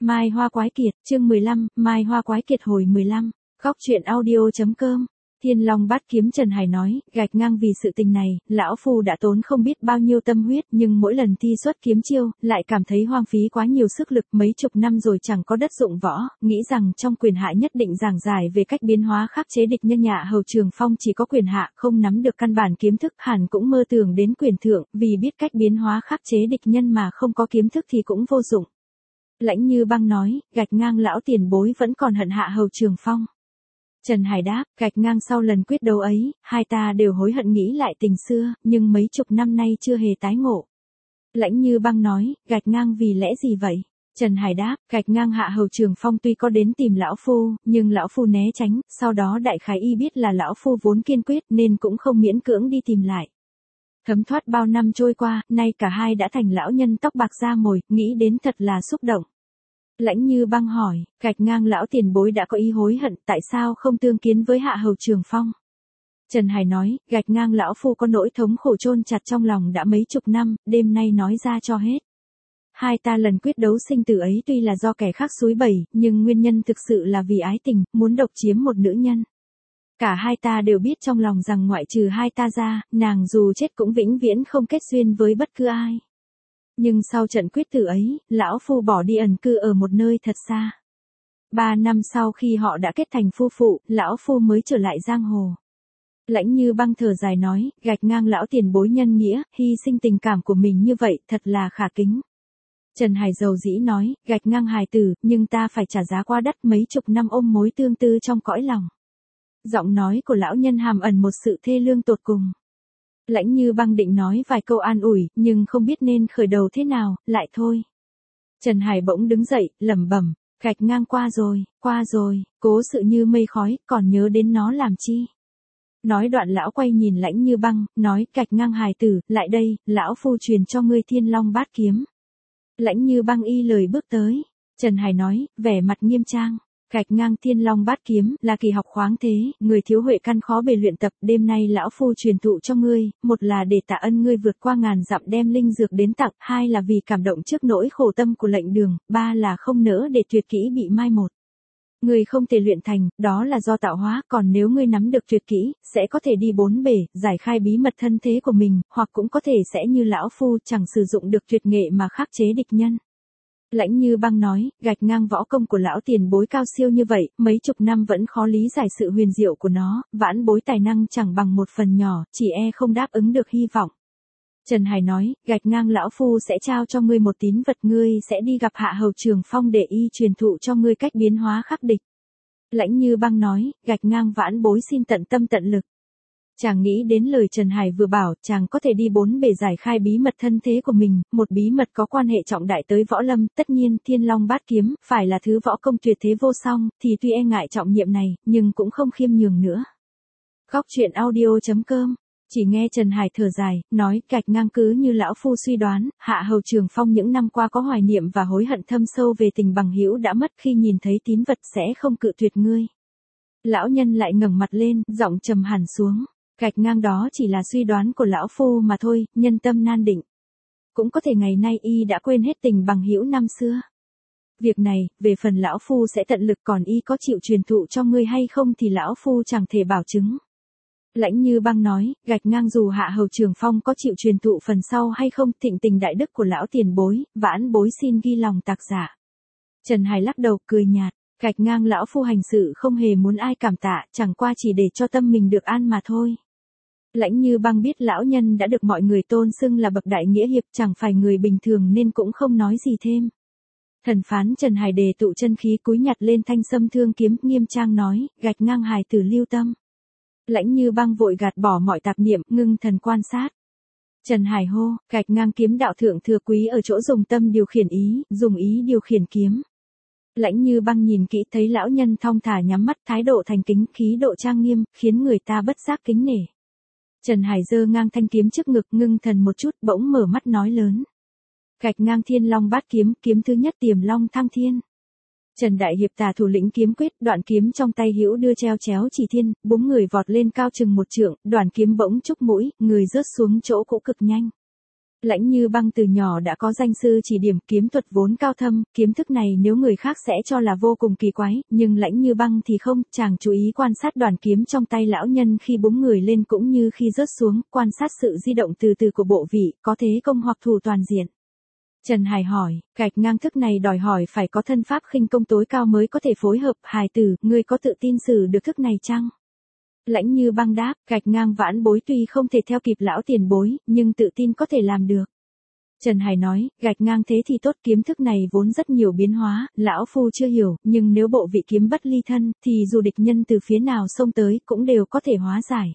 Mai Hoa Quái Kiệt, chương 15, Mai Hoa Quái Kiệt hồi 15, Góc truyện audio.com. Thiên Long Bát Kiếm. Trần Hải nói, gạch ngang vì sự tình này, lão phu đã tốn không biết bao nhiêu tâm huyết, nhưng mỗi lần thi xuất kiếm chiêu, lại cảm thấy hoang phí quá nhiều sức lực, mấy chục năm rồi chẳng có đất dụng võ, nghĩ rằng trong quyền hạ nhất định giảng giải về cách biến hóa khắc chế địch nhân. Nhà Hầu Trường Phong chỉ có quyền hạ, không nắm được căn bản kiếm thức, hẳn cũng mơ tưởng đến quyền thượng, vì biết cách biến hóa khắc chế địch nhân mà không có kiếm thức thì cũng vô dụng. Lãnh Như Băng nói, gạch ngang lão tiền bối vẫn còn hận Hạ Hầu Trường Phong. Trần Hải đáp, gạch ngang sau lần quyết đấu ấy, hai ta đều hối hận nghĩ lại tình xưa, nhưng mấy chục năm nay chưa hề tái ngộ. Lãnh Như Băng nói, gạch ngang vì lẽ gì vậy? Trần Hải đáp, gạch ngang Hạ Hầu Trường Phong tuy có đến tìm lão phu, nhưng lão phu né tránh, sau đó đại khái y biết là lão phu vốn kiên quyết nên cũng không miễn cưỡng đi tìm lại. Thấm thoát bao năm trôi qua, nay cả hai đã thành lão nhân tóc bạc da mồi, nghĩ đến thật là xúc động. Lãnh Như Băng hỏi, gạch ngang lão tiền bối đã có ý hối hận, tại sao không tương kiến với Hạ Hầu Trường Phong? Trần Hải nói, gạch ngang lão phu có nỗi thống khổ chôn chặt trong lòng đã mấy chục năm, đêm nay nói ra cho hết. Hai ta lần quyết đấu sinh tử ấy tuy là do kẻ khác xúi bẩy, nhưng nguyên nhân thực sự là vì ái tình, muốn độc chiếm một nữ nhân. Cả hai ta đều biết trong lòng rằng ngoại trừ hai ta ra, nàng dù chết cũng vĩnh viễn không kết duyên với bất cứ ai. Nhưng sau trận quyết tử ấy, lão phu bỏ đi ẩn cư ở một nơi thật xa. 3 năm sau khi họ đã kết thành phu phụ, lão phu mới trở lại giang hồ. Lãnh Như Băng thở dài nói, gạch ngang lão tiền bối nhân nghĩa, hy sinh tình cảm của mình như vậy, thật là khả kính. Trần Hải dầu dĩ nói, gạch ngang hài tử, nhưng ta phải trả giá quá đắt, mấy chục năm ôm mối tương tư trong cõi lòng. Giọng nói của lão nhân hàm ẩn một sự thê lương tột cùng. Lãnh Như Băng định nói vài câu an ủi, nhưng không biết nên khởi đầu thế nào, lại thôi. Trần Hải bỗng đứng dậy, lẩm bẩm, gạch ngang qua rồi, cố sự như mây khói, còn nhớ đến nó làm chi. Nói đoạn lão quay nhìn Lãnh Như Băng, nói, gạch ngang hài tử, lại đây, lão phu truyền cho ngươi Thiên Long Bát Kiếm. Lãnh Như Băng y lời bước tới. Trần Hải nói, vẻ mặt nghiêm trang. Gạch ngang Thiên Long Bát Kiếm là kỳ học khoáng thế, người thiếu huệ căn khó bề luyện tập, đêm nay lão phu truyền thụ cho ngươi, một là để tạ ân ngươi vượt qua ngàn dặm đem linh dược đến tặng, hai là vì cảm động trước nỗi khổ tâm của lệnh đường, ba là không nỡ để tuyệt kỹ bị mai một. Ngươi không thể luyện thành, đó là do tạo hóa, còn nếu ngươi nắm được tuyệt kỹ, sẽ có thể đi bốn bể, giải khai bí mật thân thế của mình, hoặc cũng có thể sẽ như lão phu chẳng sử dụng được tuyệt nghệ mà khắc chế địch nhân. Lãnh Như Băng nói, gạch ngang võ công của lão tiền bối cao siêu như vậy, mấy chục năm vẫn khó lý giải sự huyền diệu của nó, vãn bối tài năng chẳng bằng một phần nhỏ, chỉ e không đáp ứng được hy vọng. Trần Hải nói, gạch ngang lão phu sẽ trao cho ngươi một tín vật, ngươi sẽ đi gặp Hạ Hầu Trường Phong để y truyền thụ cho ngươi cách biến hóa khắc địch. Lãnh Như Băng nói, gạch ngang vãn bối xin tận tâm tận lực. Chàng nghĩ đến lời Trần Hải vừa bảo, chàng có thể đi bốn bề giải khai bí mật thân thế của mình, một bí mật có quan hệ trọng đại tới võ lâm, tất nhiên Thiên Long Bát Kiếm, phải là thứ võ công tuyệt thế vô song, thì tuy e ngại trọng nhiệm này, nhưng cũng không khiêm nhường nữa. Góc truyện audio.com. Chỉ nghe Trần Hải thở dài, nói, gạch ngang cứ như lão phu suy đoán, Hạ Hầu Trường Phong những năm qua có hoài niệm và hối hận thâm sâu về tình bằng hữu đã mất, khi nhìn thấy tín vật sẽ không cự tuyệt ngươi. Lão nhân lại ngẩng mặt lên, giọng trầm hẳn xuống. Gạch ngang đó chỉ là suy đoán của lão phu mà thôi, nhân tâm nan định. Cũng có thể ngày nay y đã quên hết tình bằng hữu năm xưa. Việc này, về phần lão phu sẽ tận lực, còn y có chịu truyền thụ cho ngươi hay không thì lão phu chẳng thể bảo chứng. Lãnh Như Băng nói, gạch ngang dù Hạ Hầu Trường Phong có chịu truyền thụ phần sau hay không, thịnh tình đại đức của lão tiền bối, vãn bối xin ghi lòng tạc giả. Trần Hải lắc đầu, cười nhạt. Gạch ngang lão phu hành sự không hề muốn ai cảm tạ, chẳng qua chỉ để cho tâm mình được an mà thôi. Lãnh Như Băng biết lão nhân đã được mọi người tôn xưng là bậc đại nghĩa hiệp, chẳng phải người bình thường nên cũng không nói gì thêm. Thần phán Trần Hải đề tụ chân khí cúi nhặt lên thanh sâm thương kiếm, nghiêm trang nói, gạch ngang hài tử lưu tâm. Lãnh Như Băng vội gạt bỏ mọi tạp niệm, ngưng thần quan sát. Trần Hải hô, gạch ngang kiếm đạo thượng thừa quý ở chỗ dùng tâm điều khiển ý, dùng ý điều khiển kiếm. Lãnh Như Băng nhìn kỹ thấy lão nhân thong thả nhắm mắt, thái độ thành kính, khí độ trang nghiêm, khiến người ta bất giác kính nể. Trần Hải giơ ngang thanh kiếm trước ngực, ngưng thần một chút, bỗng mở mắt nói lớn. Gạch ngang Thiên Long Bát Kiếm, kiếm thứ nhất Tiềm Long Thăng Thiên. Trần Đại Hiệp tà thủ lĩnh kiếm quyết, đoạn kiếm trong tay hữu đưa treo chéo chỉ thiên, búng người vọt lên cao chừng một trượng, đoạn kiếm bỗng chúc mũi, người rớt xuống chỗ cũ cực nhanh. Lãnh Như Băng từ nhỏ đã có danh sư chỉ điểm, kiếm thuật vốn cao thâm, kiếm thức này nếu người khác sẽ cho là vô cùng kỳ quái, nhưng Lãnh Như Băng thì không, chàng chú ý quan sát đoàn kiếm trong tay lão nhân khi búng người lên cũng như khi rớt xuống, quan sát sự di động từ từ của bộ vị, có thế công hoặc thủ toàn diện. Trần Hải hỏi, gạch ngang thức này đòi hỏi phải có thân pháp khinh công tối cao mới có thể phối hợp, Hải tử, ngươi có tự tin xử được thức này chăng? Lãnh Như Băng đáp, gạch ngang vãn bối tuy không thể theo kịp lão tiền bối, nhưng tự tin có thể làm được. Trần Hải nói, gạch ngang thế thì tốt, kiếm thức này vốn rất nhiều biến hóa, lão phu chưa hiểu, nhưng nếu bộ vị kiếm bất ly thân, thì dù địch nhân từ phía nào xông tới, cũng đều có thể hóa giải.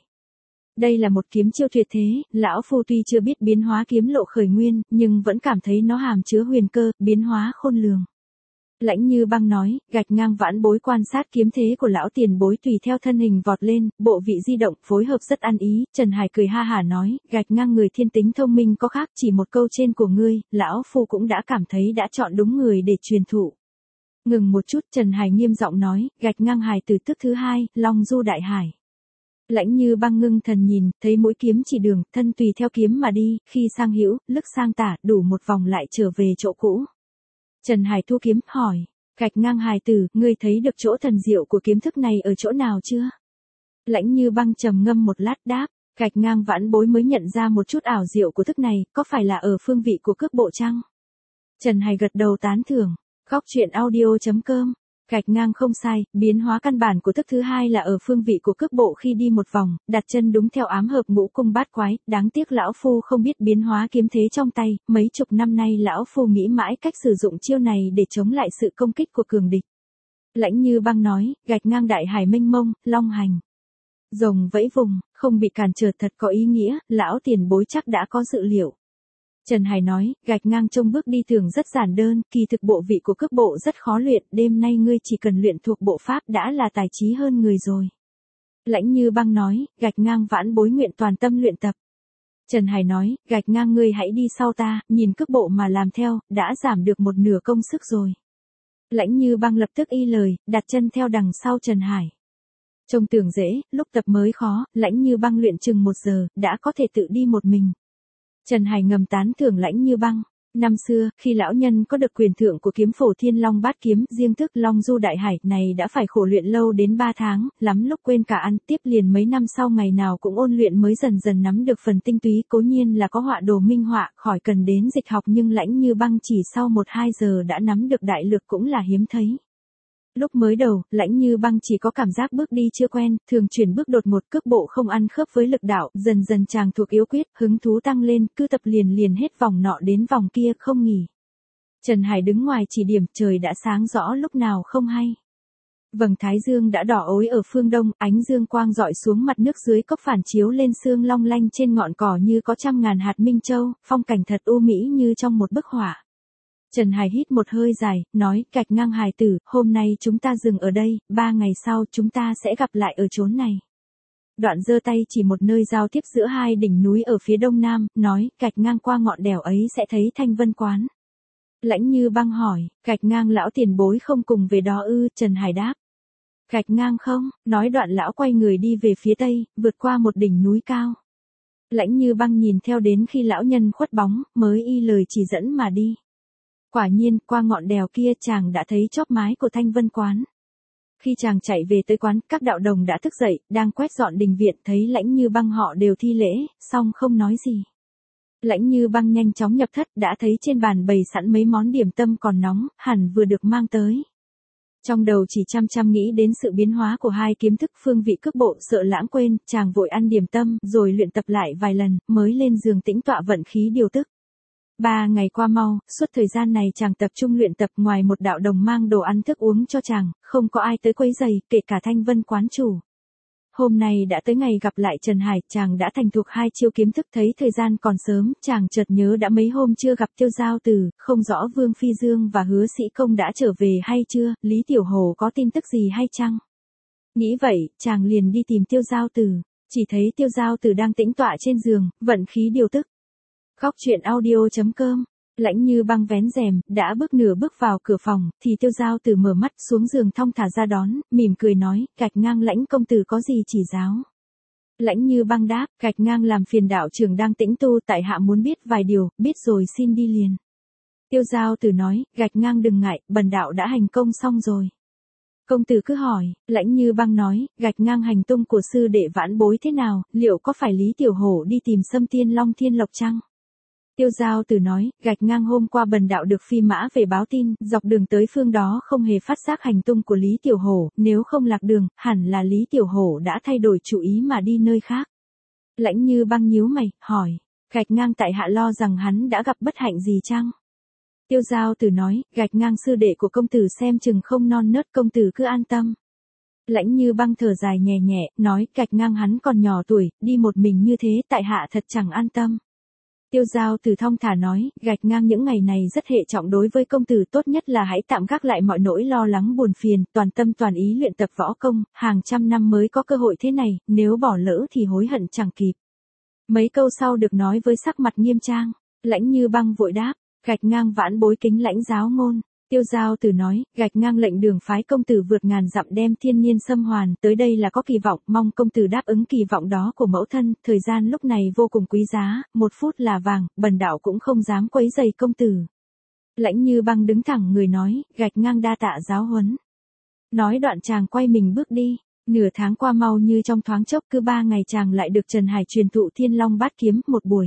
Đây là một kiếm chiêu tuyệt thế, lão phu tuy chưa biết biến hóa kiếm lộ khởi nguyên, nhưng vẫn cảm thấy nó hàm chứa huyền cơ, biến hóa khôn lường. Lãnh Như Băng nói, gạch ngang vãn bối quan sát kiếm thế của lão tiền bối tùy theo thân hình vọt lên, bộ vị di động, phối hợp rất ăn ý. Trần Hải cười ha hả nói, gạch ngang người thiên tính thông minh có khác, chỉ một câu trên của ngươi, lão phu cũng đã cảm thấy đã chọn đúng người để truyền thụ. Ngừng một chút, Trần Hải nghiêm giọng nói, gạch ngang hài từ tức thứ hai, Long Du Đại Hải. Lãnh Như Băng ngưng thần nhìn, thấy mũi kiếm chỉ đường, thân tùy theo kiếm mà đi, khi sang hữu, lức sang tả, đủ một vòng lại trở về chỗ cũ. Trần Hải thu kiếm, hỏi, gạch ngang hài tử, ngươi thấy được chỗ thần diệu của kiếm thức này ở chỗ nào chưa? Lãnh Như Băng trầm ngâm một lát đáp, gạch ngang vãn bối mới nhận ra một chút ảo diệu của thức này, có phải là ở phương vị của cước bộ chăng? Trần Hải gật đầu tán thưởng, góc truyện audio.com. Gạch ngang không sai, biến hóa căn bản của thức thứ hai là ở phương vị của cước bộ khi đi một vòng, đặt chân đúng theo ám hợp ngũ cung bát quái, đáng tiếc lão phu không biết biến hóa kiếm thế trong tay, mấy chục năm nay lão phu nghĩ mãi cách sử dụng chiêu này để chống lại sự công kích của cường địch. Lãnh Như Băng nói, gạch ngang đại hải mênh mông, long hành. Rồng vẫy vùng, không bị cản trở thật có ý nghĩa, lão tiền bối chắc đã có dự liệu. Trần Hải nói, gạch ngang trông bước đi thường rất giản đơn, kỳ thực bộ vị của cước bộ rất khó luyện, đêm nay ngươi chỉ cần luyện thuộc bộ pháp đã là tài trí hơn người rồi. Lãnh Như Băng nói, gạch ngang vãn bối nguyện toàn tâm luyện tập. Trần Hải nói, gạch ngang ngươi hãy đi sau ta, nhìn cước bộ mà làm theo, đã giảm được một nửa công sức rồi. Lãnh Như Băng lập tức y lời, đặt chân theo đằng sau Trần Hải. Trông tưởng dễ, lúc tập mới khó, Lãnh Như Băng luyện chừng 1 giờ, đã có thể tự đi một mình. Trần Hải ngầm tán thưởng Lãnh Như Băng. Năm xưa, khi lão nhân có được quyền thượng của kiếm phổ Thiên Long Bát Kiếm, riêng thức Long Du Đại Hải này đã phải khổ luyện lâu đến 3 tháng, lắm lúc quên cả ăn, tiếp liền mấy năm sau ngày nào cũng ôn luyện mới dần dần nắm được phần tinh túy, cố nhiên là có họa đồ minh họa, khỏi cần đến dịch học, nhưng Lãnh Như Băng chỉ sau 1-2 giờ đã nắm được đại lược cũng là hiếm thấy. Lúc mới đầu, Lãnh Như Băng chỉ có cảm giác bước đi chưa quen, thường chuyển bước đột ngột, cước bộ không ăn khớp với lực đạo, dần dần chàng thuộc yếu quyết, hứng thú tăng lên, cứ tập liền hết vòng nọ đến vòng kia không nghỉ. Trần Hải đứng ngoài chỉ điểm, trời đã sáng rõ lúc nào không hay. Vầng thái dương đã đỏ ối ở phương đông, ánh dương quang rọi xuống mặt nước dưới cốc phản chiếu lên sương long lanh trên ngọn cỏ như có trăm ngàn hạt minh châu, phong cảnh thật u mỹ như trong một bức họa. Trần Hải hít một hơi dài, nói, gạch ngang hài tử, hôm nay chúng ta dừng ở đây, 3 ngày sau chúng ta sẽ gặp lại ở chốn này. Đoạn giơ tay chỉ một nơi giao tiếp giữa hai đỉnh núi ở phía đông nam, nói, gạch ngang qua ngọn đèo ấy sẽ thấy Thanh Vân Quán. Lãnh Như Băng hỏi, gạch ngang lão tiền bối không cùng về đó ư? Trần Hải đáp, gạch ngang không, nói đoạn lão quay người đi về phía tây, vượt qua một đỉnh núi cao. Lãnh Như Băng nhìn theo đến khi lão nhân khuất bóng, mới y lời chỉ dẫn mà đi. Quả nhiên, qua ngọn đèo kia chàng đã thấy chóp mái của Thanh Vân Quán. Khi chàng chạy về tới quán, các đạo đồng đã thức dậy, đang quét dọn đình viện, thấy Lãnh Như Băng họ đều thi lễ, song không nói gì. Lãnh Như Băng nhanh chóng nhập thất, đã thấy trên bàn bày sẵn mấy món điểm tâm còn nóng, hẳn vừa được mang tới. Trong đầu chỉ chăm nghĩ đến sự biến hóa của hai kiếm thức phương vị cước bộ, sợ lãng quên, chàng vội ăn điểm tâm, rồi luyện tập lại vài lần, mới lên giường tĩnh tọa vận khí điều tức. 3 ngày qua mau, suốt thời gian này chàng tập trung luyện tập, ngoài một đạo đồng mang đồ ăn thức uống cho chàng, không có ai tới quấy rầy, kể cả Thanh Vân Quán chủ. Hôm nay đã tới ngày gặp lại Trần Hải, chàng đã thành thuộc hai chiêu kiếm thức, thấy thời gian còn sớm, chàng chợt nhớ đã mấy hôm chưa gặp Tiêu Giao Tử, không rõ Vương Phi Dương và Hứa Sĩ Công đã trở về hay chưa, Lý Tiểu Hồ có tin tức gì hay chăng? Nghĩ vậy, chàng liền đi tìm Tiêu Giao Tử, chỉ thấy Tiêu Giao Tử đang tĩnh tọa trên giường, vận khí điều tức. Góc truyện audio.com. Lãnh Như Băng vén rèm, đã nửa bước vào cửa phòng, thì Tiêu Giao Tử mở mắt xuống giường thong thả ra đón, mỉm cười nói, gạch ngang Lãnh công tử có gì chỉ giáo. Lãnh Như Băng đáp, gạch ngang làm phiền đạo trưởng đang tĩnh tu, tại hạ muốn biết vài điều, biết rồi xin đi liền. Tiêu Giao Tử nói, gạch ngang đừng ngại, bần đạo đã hành công xong rồi. Công tử cứ hỏi, Lãnh Như Băng nói, gạch ngang hành tung của sư đệ vãn bối thế nào, liệu có phải Lý Tiểu Hổ đi tìm Sâm Tiên Long Thiên Lộc chăng? Tiêu Giao Tử nói, gạch ngang hôm qua bần đạo được phi mã về báo tin, dọc đường tới phương đó không hề phát giác hành tung của Lý Tiểu Hổ, nếu không lạc đường, hẳn là Lý Tiểu Hổ đã thay đổi chủ ý mà đi nơi khác. Lãnh Như Băng nhíu mày, hỏi, gạch ngang tại hạ lo rằng hắn đã gặp bất hạnh gì chăng? Tiêu Giao Tử nói, gạch ngang sư đệ của công tử xem chừng không non nớt, công tử cứ an tâm. Lãnh Như Băng thở dài nhẹ nhẹ, nói, gạch ngang hắn còn nhỏ tuổi, đi một mình như thế tại hạ thật chẳng an tâm. Tiêu Giao Tử thong thả nói, gạch ngang những ngày này rất hệ trọng đối với công tử, tốt nhất là hãy tạm gác lại mọi nỗi lo lắng buồn phiền, toàn tâm toàn ý luyện tập võ công, hàng trăm năm mới có cơ hội thế này, nếu bỏ lỡ thì hối hận chẳng kịp. Mấy câu sau được nói với sắc mặt nghiêm trang. Lãnh Như Băng vội đáp, gạch ngang vãn bối kính lãnh giáo ngôn. Tiêu Giao Tử nói, gạch ngang lệnh đường phái công tử vượt ngàn dặm đem thiên nhiên xâm hoàn, tới đây là có kỳ vọng, mong công tử đáp ứng kỳ vọng đó của mẫu thân, thời gian lúc này vô cùng quý giá, 1 phút là vàng, bần đạo cũng không dám quấy rầy công tử. Lãnh Như Băng đứng thẳng người nói, gạch ngang đa tạ giáo huấn. Nói đoạn chàng quay mình bước đi. Nửa tháng qua mau như trong thoáng chốc, cứ 3 ngày chàng lại được Trần Hải truyền thụ Thiên Long Bát Kiếm một buổi.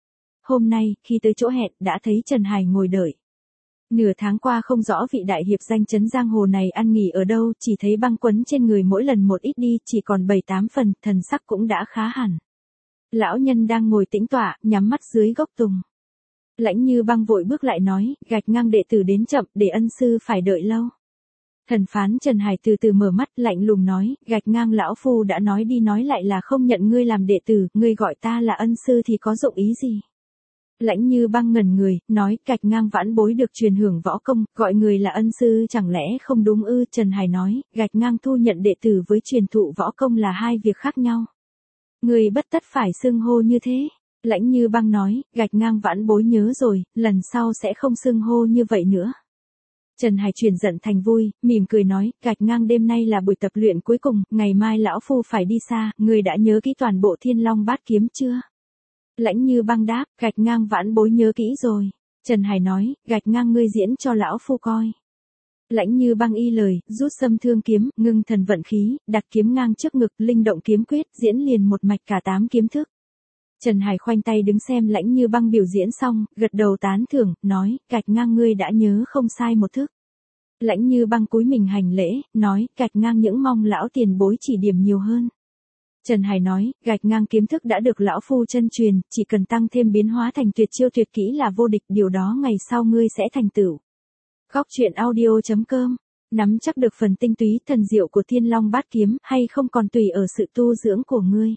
Hôm nay, khi tới chỗ hẹn, đã thấy Trần Hải ngồi đợi. Nửa tháng qua không rõ vị đại hiệp danh chấn giang hồ này ăn nghỉ ở đâu, chỉ thấy băng quấn trên người mỗi lần một ít đi, chỉ còn 7-8 phần, thần sắc cũng đã khá hẳn. Lão nhân đang ngồi tĩnh tọa, nhắm mắt dưới gốc tùng. Lãnh Như Băng vội bước lại nói, gạch ngang đệ tử đến chậm, để ân sư phải đợi lâu. Thần phán Trần Hải từ từ mở mắt, lạnh lùng nói, gạch ngang lão phu đã nói đi nói lại là không nhận ngươi làm đệ tử, ngươi gọi ta là ân sư thì có dụng ý gì? Lãnh Như Băng ngẩn người, nói, gạch ngang vãn bối được truyền hưởng võ công, gọi người là ân sư chẳng lẽ không đúng ư? Trần Hải nói, gạch ngang thu nhận đệ tử với truyền thụ võ công là hai việc khác nhau. Người bất tất phải xưng hô như thế. Lãnh Như Băng nói, gạch ngang vãn bối nhớ rồi, lần sau sẽ không xưng hô như vậy nữa. Trần Hải chuyển giận thành vui, mỉm cười nói, gạch ngang đêm nay là buổi tập luyện cuối cùng, ngày mai lão phu phải đi xa, người đã nhớ kỹ toàn bộ Thiên Long Bát Kiếm chưa? Lãnh Như Băng đáp, gạch ngang vãn bối nhớ kỹ rồi. Trần Hải nói, gạch ngang ngươi diễn cho lão phu coi. Lãnh Như Băng y lời, rút sâm thương kiếm, ngưng thần vận khí, đặt kiếm ngang trước ngực, linh động kiếm quyết, diễn liền một mạch cả 8 kiếm thức. Trần Hải khoanh tay đứng xem Lãnh Như Băng biểu diễn xong, gật đầu tán thưởng, nói, gạch ngang ngươi đã nhớ không sai một thức. Lãnh Như Băng cúi mình hành lễ, nói, gạch ngang những mong lão tiền bối chỉ điểm nhiều hơn. Trần Hải nói, gạch ngang kiếm thức đã được lão phu chân truyền, chỉ cần tăng thêm biến hóa thành tuyệt chiêu tuyệt kỹ là vô địch, điều đó ngày sau ngươi sẽ thành tựu. Góc truyện audio.com, nắm chắc được phần tinh túy thần diệu của Thiên Long Bát Kiếm, hay không còn tùy ở sự tu dưỡng của ngươi.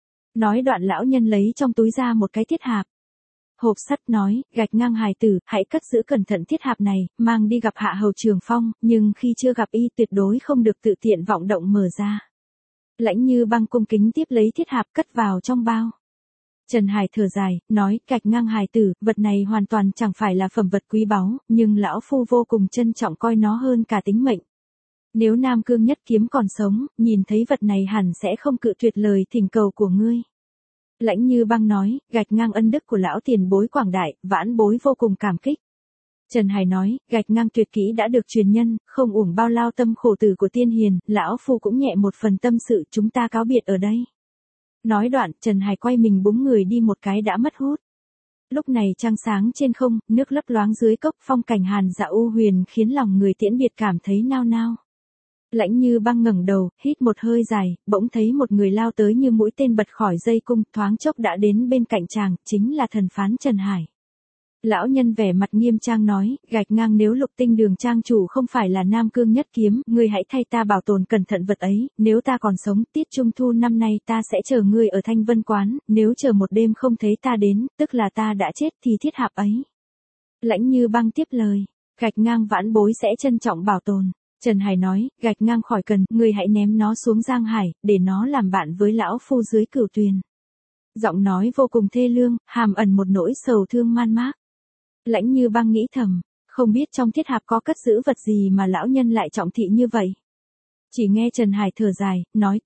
Nói đoạn lão nhân lấy trong túi ra một cái thiết hạp. Hộp sắt nói, gạch ngang hài tử, hãy cất giữ cẩn thận thiết hạp này, mang đi gặp Hạ Hầu Trường Phong, nhưng khi chưa gặp y tuyệt đối không được tự tiện vọng động mở ra. Lãnh Như Băng cung kính tiếp lấy thiết hạp cất vào trong bao. Trần Hải thở dài, nói, gạch ngang hài tử, vật này hoàn toàn chẳng phải là phẩm vật quý báu, nhưng lão phu vô cùng trân trọng coi nó hơn cả tính mệnh. Nếu Nam Cương Nhất Kiếm còn sống, nhìn thấy vật này hẳn sẽ không cự tuyệt lời thỉnh cầu của ngươi. Lãnh Như Băng nói, gạch ngang ân đức của lão tiền bối quảng đại, vãn bối vô cùng cảm kích. Trần Hải nói, gạch ngang tuyệt kỹ đã được truyền nhân, không uổng bao lao tâm khổ tử của tiên hiền, lão phu cũng nhẹ một phần tâm sự, chúng ta cáo biệt ở đây. Nói đoạn, Trần Hải quay mình búng người đi một cái đã mất hút. Lúc này trăng sáng trên không, nước lấp loáng dưới cốc, phong cảnh hàn dạ u huyền khiến lòng người tiễn biệt cảm thấy nao nao. Lãnh Như Băng ngẩng đầu, hít một hơi dài, bỗng thấy một người lao tới như mũi tên bật khỏi dây cung, thoáng chốc đã đến bên cạnh chàng, chính là thần phán Trần Hải. Lão nhân vẻ mặt nghiêm trang nói, gạch ngang nếu Lục Tinh Đường trang chủ không phải là Nam Cương Nhất Kiếm, ngươi hãy thay ta bảo tồn cẩn thận vật ấy, nếu ta còn sống, tiết trung thu năm nay ta sẽ chờ ngươi ở Thanh Vân Quán, nếu chờ một đêm không thấy ta đến, tức là ta đã chết thì thiết hạp ấy. Lãnh Như Băng tiếp lời, gạch ngang vãn bối sẽ trân trọng bảo tồn. Trần Hải nói, gạch ngang khỏi cần, ngươi hãy ném nó xuống Giang Hải, để nó làm bạn với lão phu dưới Cửu Tuyền. Giọng nói vô cùng thê lương, hàm ẩn một nỗi sầu thương man mác. Lãnh Như Băng nghĩ thầm, không biết trong thiết hạp có cất giữ vật gì mà lão nhân lại trọng thị như vậy. Chỉ nghe Trần Hải thở dài, nói tiếp,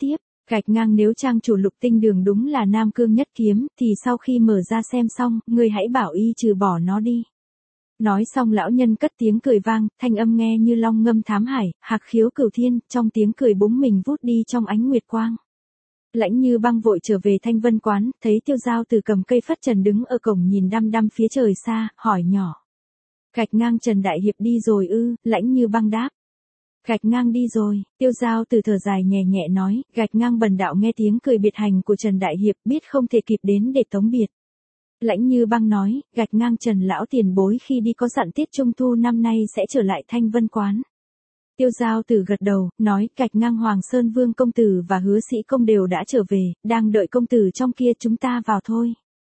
Gạch ngang nếu trang chủ Lục Tinh Đường đúng là Nam Cương Nhất Kiếm, thì sau khi mở ra xem xong, ngươi hãy bảo y trừ bỏ nó đi. Nói xong lão nhân cất tiếng cười vang, thanh âm nghe như long ngâm thám hải, hạc khiếu cửu thiên, trong tiếng cười búng mình vút đi trong ánh nguyệt quang. Lãnh Như Băng vội trở về Thanh Vân Quán, thấy Tiêu Giao Tử cầm cây phất trần đứng ở cổng nhìn đăm đăm phía trời xa, hỏi nhỏ. Gạch ngang Trần Đại Hiệp đi rồi ư? Lãnh Như Băng đáp. Gạch ngang đi rồi, Tiêu Giao Tử thở dài nhẹ nhẹ nói, gạch ngang bần đạo nghe tiếng cười biệt hành của Trần Đại Hiệp, biết không thể kịp đến để tống biệt. Lãnh Như Băng nói, gạch ngang Trần lão tiền bối khi đi có dặn tiết trung thu năm nay sẽ trở lại Thanh Vân Quán. Tiêu Giao Tử gật đầu, nói, gạch ngang Hoàng Sơn Vương công tử và Hứa Sĩ công đều đã trở về, đang đợi công tử trong kia, chúng ta vào thôi.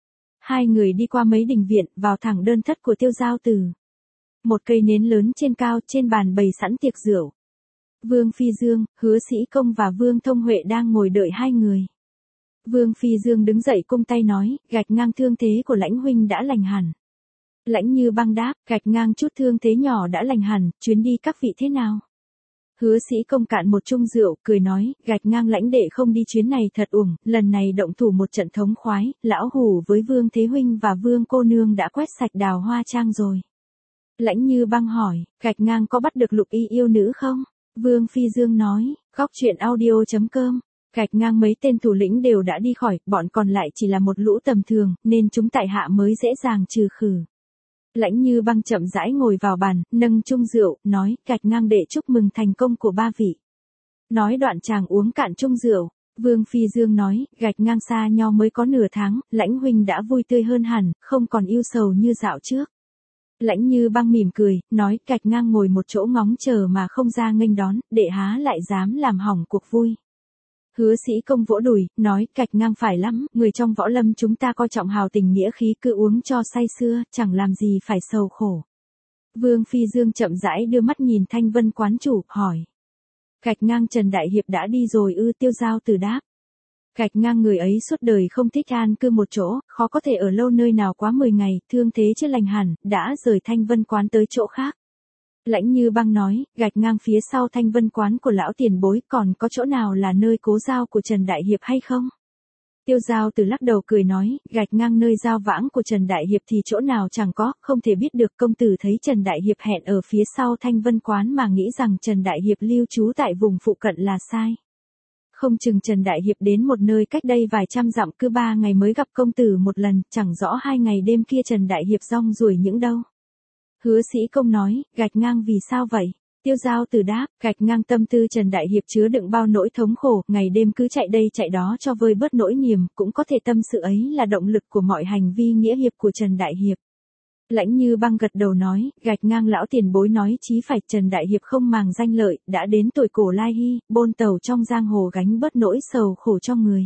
Hai người đi qua mấy đình viện, vào thẳng đơn thất của Tiêu Giao Tử. Một cây nến lớn trên cao, trên bàn bày sẵn tiệc rượu. Vương Phi Dương, Hứa Sĩ công và Vương Thông Huệ đang ngồi đợi hai người. Vương Phi Dương đứng dậy cung tay nói, gạch ngang thương thế của Lãnh huynh đã lành hẳn. Lãnh Như Băng đáp, gạch ngang chút thương thế nhỏ đã lành hẳn, chuyến đi các vị thế nào? Hứa Sĩ công cạn một chung rượu, cười nói, gạch ngang Lãnh đệ không đi chuyến này thật uổng, lần này động thủ một trận thống khoái, lão hủ với Vương Thế huynh và Vương cô nương đã quét sạch Đào Hoa Trang rồi. Lãnh Như Băng hỏi, gạch ngang có bắt được Lục Y yêu nữ không? Vương Phi Dương nói, góc chuyện audio.com. Gạch ngang mấy tên thủ lĩnh đều đã đi khỏi, bọn còn lại chỉ là một lũ tầm thường, nên chúng tại hạ mới dễ dàng trừ khử. Lãnh Như Băng chậm rãi ngồi vào bàn, nâng chung rượu, nói, gạch ngang đệ chúc mừng thành công của ba vị. Nói đoạn chàng uống cạn chung rượu. Vương Phi Dương nói, gạch ngang xa nho mới có nửa tháng, Lãnh huynh đã vui tươi hơn hẳn, không còn yêu sầu như dạo trước. Lãnh Như Băng mỉm cười, nói, gạch ngang ngồi một chỗ ngóng chờ mà không ra nghênh đón, đệ há lại dám làm hỏng cuộc vui. Hứa Sĩ công vỗ đùi, nói, gạch ngang phải lắm, người trong võ lâm chúng ta coi trọng hào tình nghĩa khí, cứ uống cho say sưa, chẳng làm gì phải sầu khổ. Vương Phi Dương chậm rãi đưa mắt nhìn Thanh Vân Quán chủ, hỏi. Gạch ngang Trần Đại Hiệp đã đi rồi ư? Tiêu Giao Tử đáp. Gạch ngang người ấy suốt đời không thích an cư một chỗ, khó có thể ở lâu nơi nào quá 10 ngày, thương thế chưa lành hẳn, đã rời Thanh Vân Quán tới chỗ khác. Lãnh Như Băng nói, gạch ngang phía sau Thanh Vân Quán của lão tiền bối còn có chỗ nào là nơi cố giao của Trần Đại Hiệp hay không? Tiêu Giao Tử lắc đầu cười nói, gạch ngang nơi giao vãng của Trần Đại Hiệp thì chỗ nào chẳng có, không thể biết được. Công tử thấy Trần Đại Hiệp hẹn ở phía sau Thanh Vân Quán mà nghĩ rằng Trần Đại Hiệp lưu trú tại vùng phụ cận là sai. Không chừng Trần Đại Hiệp đến một nơi cách đây vài trăm dặm, cứ 3 ngày mới gặp công tử một lần, chẳng rõ 2 ngày đêm kia Trần Đại Hiệp rong ruổi những đâu. Hứa Sĩ công nói, gạch ngang vì sao vậy? Tiêu Giao Tử đáp, gạch ngang tâm tư Trần Đại Hiệp chứa đựng bao nỗi thống khổ, ngày đêm cứ chạy đây chạy đó cho vơi bớt nỗi niềm, cũng có thể tâm sự ấy là động lực của mọi hành vi nghĩa hiệp của Trần Đại Hiệp. Lãnh Như Băng gật đầu nói, gạch ngang lão tiền bối nói chí phải, Trần Đại Hiệp không màng danh lợi, đã đến tuổi cổ lai hy, bôn tàu trong giang hồ gánh bớt nỗi sầu khổ cho người.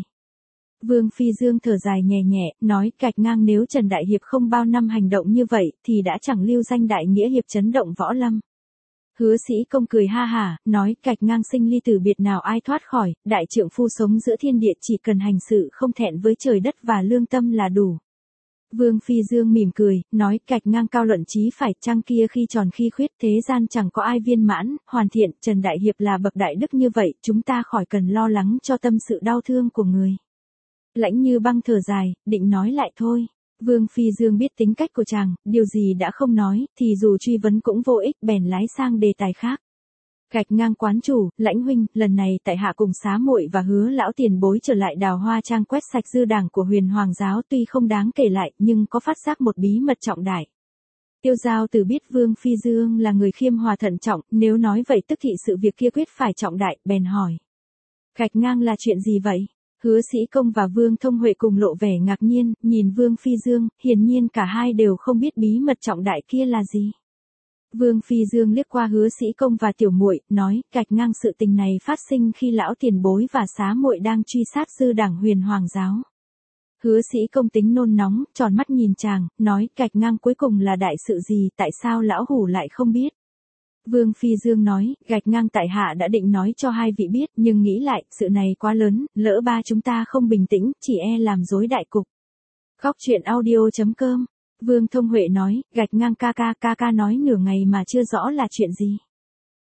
Vương Phi Dương thở dài nhẹ nhẹ, nói, gạch ngang nếu Trần Đại Hiệp không bao năm hành động như vậy, thì đã chẳng lưu danh đại nghĩa hiệp chấn động võ lâm. Hứa Sĩ công cười ha hả, nói, gạch ngang sinh ly tử biệt nào ai thoát khỏi, đại trượng phu sống giữa thiên địa chỉ cần hành sự không thẹn với trời đất và lương tâm là đủ. Vương Phi Dương mỉm cười, nói, gạch ngang cao luận chí phải, trăng kia khi tròn khi khuyết, thế gian chẳng có ai viên mãn, hoàn thiện, Trần Đại Hiệp là bậc đại đức như vậy, chúng ta khỏi cần lo lắng cho tâm sự đau thương của người. Lãnh Như Băng thở dài, định nói lại thôi. Vương Phi Dương biết tính cách của chàng, điều gì đã không nói, thì dù truy vấn cũng vô ích, bèn lái sang đề tài khác. Gạch ngang quán chủ, Lãnh huynh, lần này tại hạ cùng xá muội và Hứa lão tiền bối trở lại Đào Hoa Trang quét sạch dư đảng của Huyền Hoàng giáo, tuy không đáng kể lại, nhưng có phát giác một bí mật trọng đại. Tiêu Giao Tử biết Vương Phi Dương là người khiêm hòa thận trọng, nếu nói vậy tức thị sự việc kia quyết phải trọng đại, bèn hỏi. Gạch ngang là chuyện gì vậy? Hứa Sĩ công và Vương Thông Huệ cùng lộ vẻ ngạc nhiên, nhìn Vương Phi Dương, hiển nhiên cả hai đều không biết bí mật trọng đại kia là gì. Vương Phi Dương liếc qua Hứa Sĩ công và tiểu muội, nói, gạch ngang sự tình này phát sinh khi lão tiền bối và xá muội đang truy sát dư đảng Huyền Hoàng giáo. Hứa Sĩ công tính nôn nóng, tròn mắt nhìn chàng, nói, gạch ngang cuối cùng là đại sự gì, tại sao lão hủ lại không biết? Vương Phi Dương nói, gạch ngang tại hạ đã định nói cho hai vị biết, nhưng nghĩ lại, sự này quá lớn, lỡ ba chúng ta không bình tĩnh, chỉ e làm rối đại cục. Góc chuyện audio.com. Vương Thông Huệ nói, gạch ngang ca ca nói nửa ngày mà chưa rõ là chuyện gì.